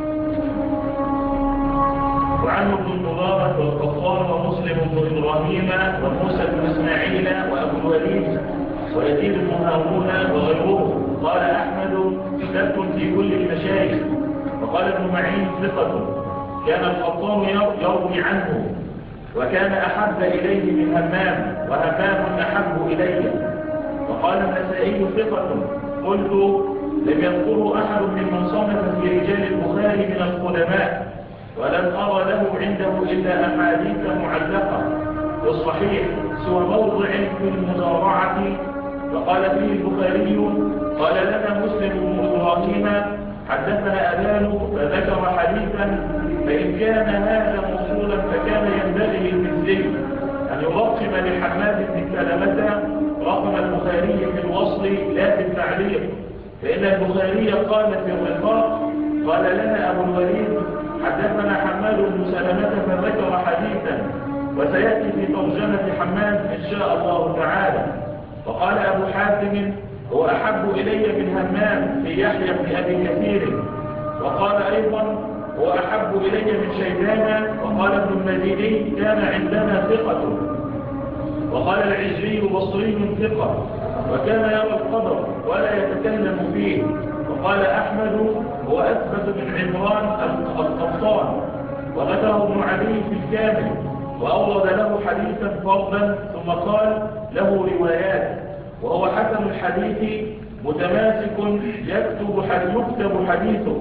وعنه ابن المبارك والقطان ومسلم بن إبراهيم وموسى بن إسماعيل وأبو الوليد ويزيد بن هارون وغيرهم. قال أحمد ثبت في كل المشايخ. وقال ابن معين ثقة، كان القطان يروي عنه، وكان أحب إليه من همام، وهمام أحب إليه. وقال النسائي ثقة، قلت لم يذكره أحد من صنف في رجال البخاري من القدماء، ولم أرى له عنده إلا أحاديث معلقة والصحيح سوى موضع في المزارعة. فقال فيه البخاري قال لنا مسلم بن إبراهيم حدثنا أبان فذكر حديثا، فإن كان هذا موصولا فكان ينبغي للمثلي أن يرقم لحماد بن سلمة رقم البخاري في الوصل لا في التعليق، فإن البخاري قال في الرقاق قال لنا أبو الوليد حدثنا حماد بن سلمة فذكر حديثا، وسيأتي في ترجمة حماد إن شاء الله تعالى. وقال أبو حاتم هو أحب إلي من همام في يحيى بن أبي كثير، وقال أيضا هو أحب إلي من شيبان. وقال ابن المديني كان عندنا ثقة. وقال العجلي بصري ثقة وكان يرى القدر ولا يتكلم فيه. وقال أحمد هو أثبت من عمران القطان. وذكره ابن علي في الكامل وأورد له حديثا فردا ثم قال له روايات وهو حسن الحديث متماسك يكتب حديثه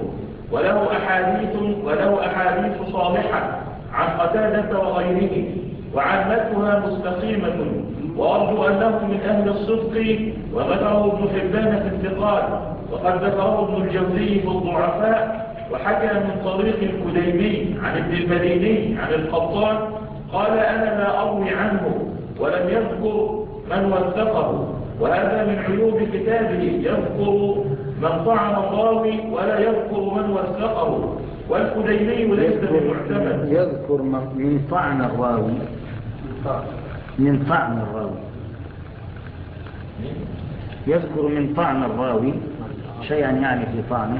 وله أحاديث صالحة عن قتادة وغيره وعامتها مستقيمة وأرجو أنه من أهل الصدق. وذكره ابن حبان في الثقات وقد ذكره ابن الجوزي في الضعفاء وحكى من طريق الكليمي عن ابن المديني عن القطان قال أنا لا أروي عنه ولم يذكر من وثقه. وهذا من عيوب كتابه يذكر من طعن الراوي ولا يذكر من وثقه. والكليمي ليس بمعتمد. يذكر من طعن الراوي يذكر من طعن الراوي شيئا يعني في طعنه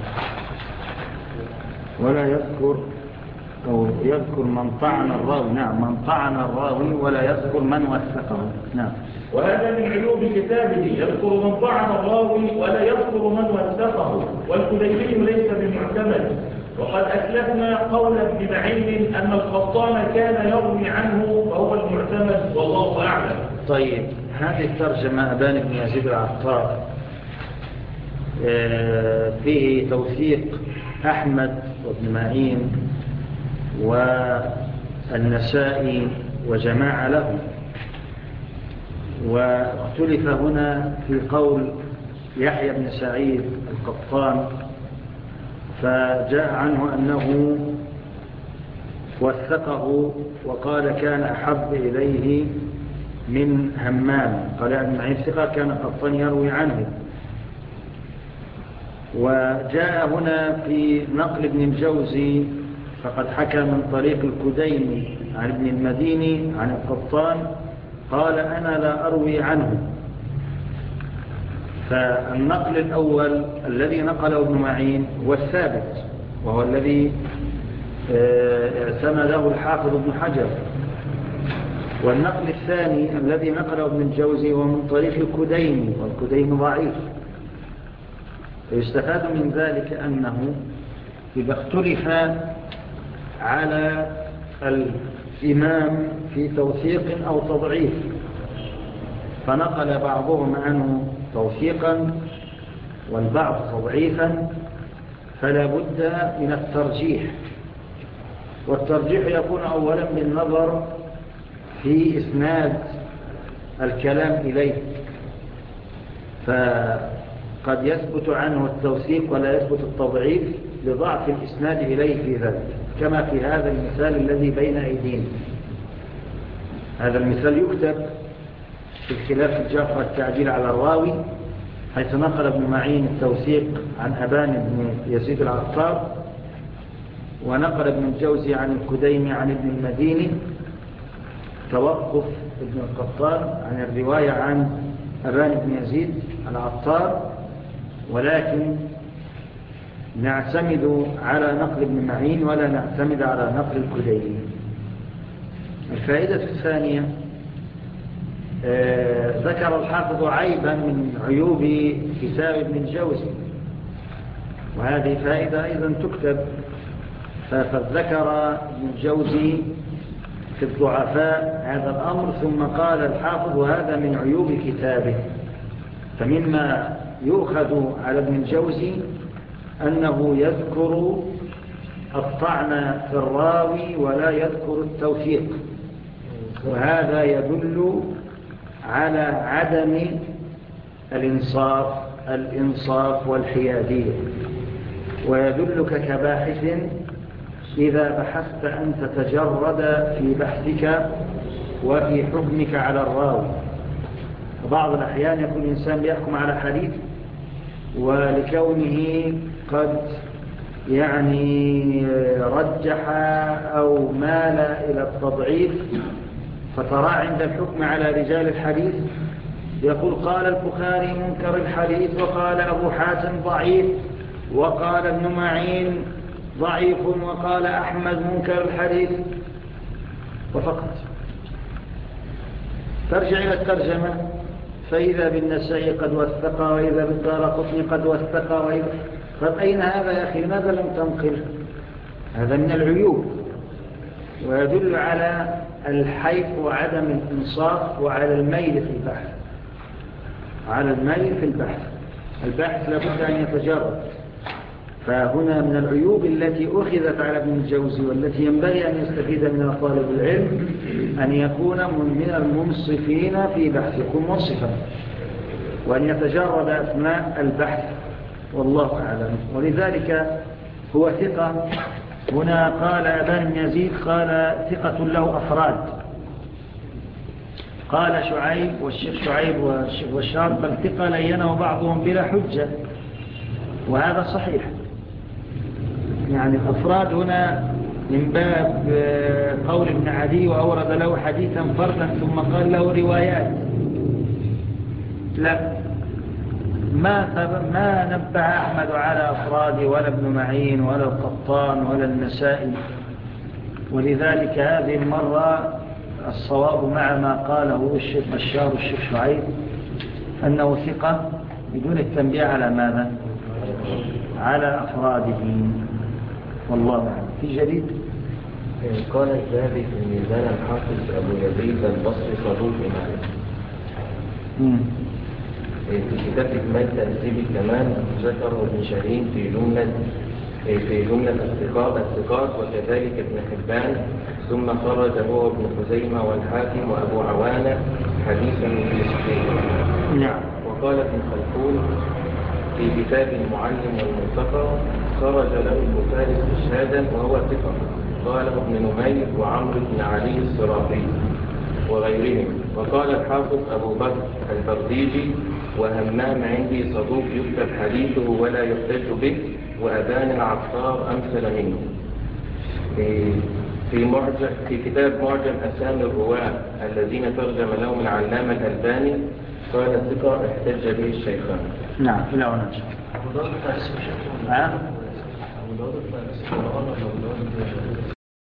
ولا يذكر أو يذكر من طعن الراوي. نعم من طعن الراوي ولا يذكر من وثقه. نعم. وهذا من عيوب كتابه يذكر من طعن الراوي ولا يذكر من وثقه. والكليمي ليس بمعتمد. وقد أسلفنا قول ابن معين أن القطان كان يروي عنه فهو المعتمد والله أعلم. طيب هذه الترجمة أبان بن يزيد العطار فيه توثيق أحمد وابن معين والنسائي وجماعة له. واختلف هنا في قول يحيى بن سعيد القطان فجاء عنه أنه وثقه وقال كان أحب إليه من همام. قال ابن معين ثقة كان قطان يروي عنه. وجاء هنا في نقل ابن الجوزي فقد حكى من طريق الكديمي عن ابن المديني عن القطان قال أنا لا أروي عنه. فالنقل الأول الذي نقله ابن معين هو الثابت وهو الذي اعتمده الحافظ ابن حجر. والنقل الثاني الذي نقله ابن الجوزي هو من طريق الكديمي والكديمي ضعيف. يستفاد من ذلك أنه إذا اختلف على الإمام في توثيق أو تضعيف فنقل بعضهم عنه توثيقا والبعض تضعيفا فلا بد من الترجيح. والترجيح يكون أولا بالنظر في إسناد الكلام إليه فقد يثبت عنه التوثيق ولا يثبت التضعيف لضعف الإسناد إليه في ذلك كما في هذا المثال الذي بين أيدينا. هذا المثال يكتب في الخلاف الجرح والتعديل على الراوي حيث نقل ابن معين التوثيق عن أبان بن يزيد العطار ونقل ابن الجوزي عن الكديمي عن ابن المديني توقف ابن القطان عن الرواية عن أبان بن يزيد العطار ولكن نعتمد على نقل ابن معين ولا نعتمد على نقل الكديمي. الفائدة الثانية ذكر الحافظ عيبا من عيوب كتاب ابن الجوزي وهذه فائدة أيضا تكتب. فقد ذكر ابن الجوزي في الضعفاء هذا الأمر ثم قال الحافظ هذا من عيوب كتابه. فمما يؤخذ على ابن الجوزي أنه يذكر الطعن في الراوي ولا يذكر التوثيق وهذا يدل على عدم الإنصاف والحيادية ويدلك كباحث إذا بحثت أن تتجرد في بحثك وفي حكمك على الراوي. وبعض الأحيان يكون الإنسان يحكم على حديث ولكونه قد رجح أو مال إلى التضعيف فترى عند الحكم على رجال الحديث يقول قال البخاري منكر الحديث وقال أبو حاتم ضعيف وقال ابن معين ضعيف، وقال أحمد منكر الحديث، وفقط. ترجع إلى الترجمة فإذا بالنسائي قد وثق، وإذا بالدارقطني قد وثق، طب أين هذا يا أخي؟ لماذا لم تنقل؟ هذا من العيوب، ويدل على الحيف وعدم الإنصاف وعلى الميل في البحث. على الميل في البحث، البحث لابد أن يتجرد. فهنا من العيوب التي أخذت على ابن الجوزي والتي ينبغي أن يستفيد منها طالب العلم أن يكون من المنصفين في بحث، يكون منصفا وأن يتجرد أثناء البحث، والله أعلم. ولذلك هو ثقة. هنا قال أبان بن يزيد قال ثقة له أفراد، قال شعيب والشيخ شعيب والشيخ بشار بل ثقة لينه بعضهم بلا حجة، وهذا صحيح. يعني الأفراد هنا من باب قول ابن عدي وأورد له حديثا فردا ثم قال له روايات، لا، ما نبه أحمد على أفراد ولا ابن معين ولا القطان ولا النسائي. ولذلك هذه المرة الصواب مع ما قاله الشيخ بشار والشيخ شعيب أنه ثقة بدون التنبيه على ماذا؟ على أفراده، والله أعلم. في جديد قال الذهبي في الميزان الحافظ أبو يزيد البصري صدوق مالك. في كتاب إكمال تهذيب الكمال ذكره ابن شاهين في جملة الثقات وكذلك ابن حبان، ثم خرج هو ابن خزيمة والحاكم وأبو عوانة حديثا في صحيح. نعم. وقال ابن خلفون في كتاب المعلم والمنتقى خرج له البخاري استشهادا وهو ثقة، قاله ابن نمير وعمرو بن علي الصرافي وغيرهم. وقال الحافظ أبو بكر البرديجي وهمام عندي صدوق يكتب حديثه ولا يحتج به، وأبان العطار أمثل منه. في كتاب معجم أسامي الرواة الذين ترجم لهم العلامة الألباني قال الثقة احتج به الشيخان. نعم. لا ونجم. أبو داود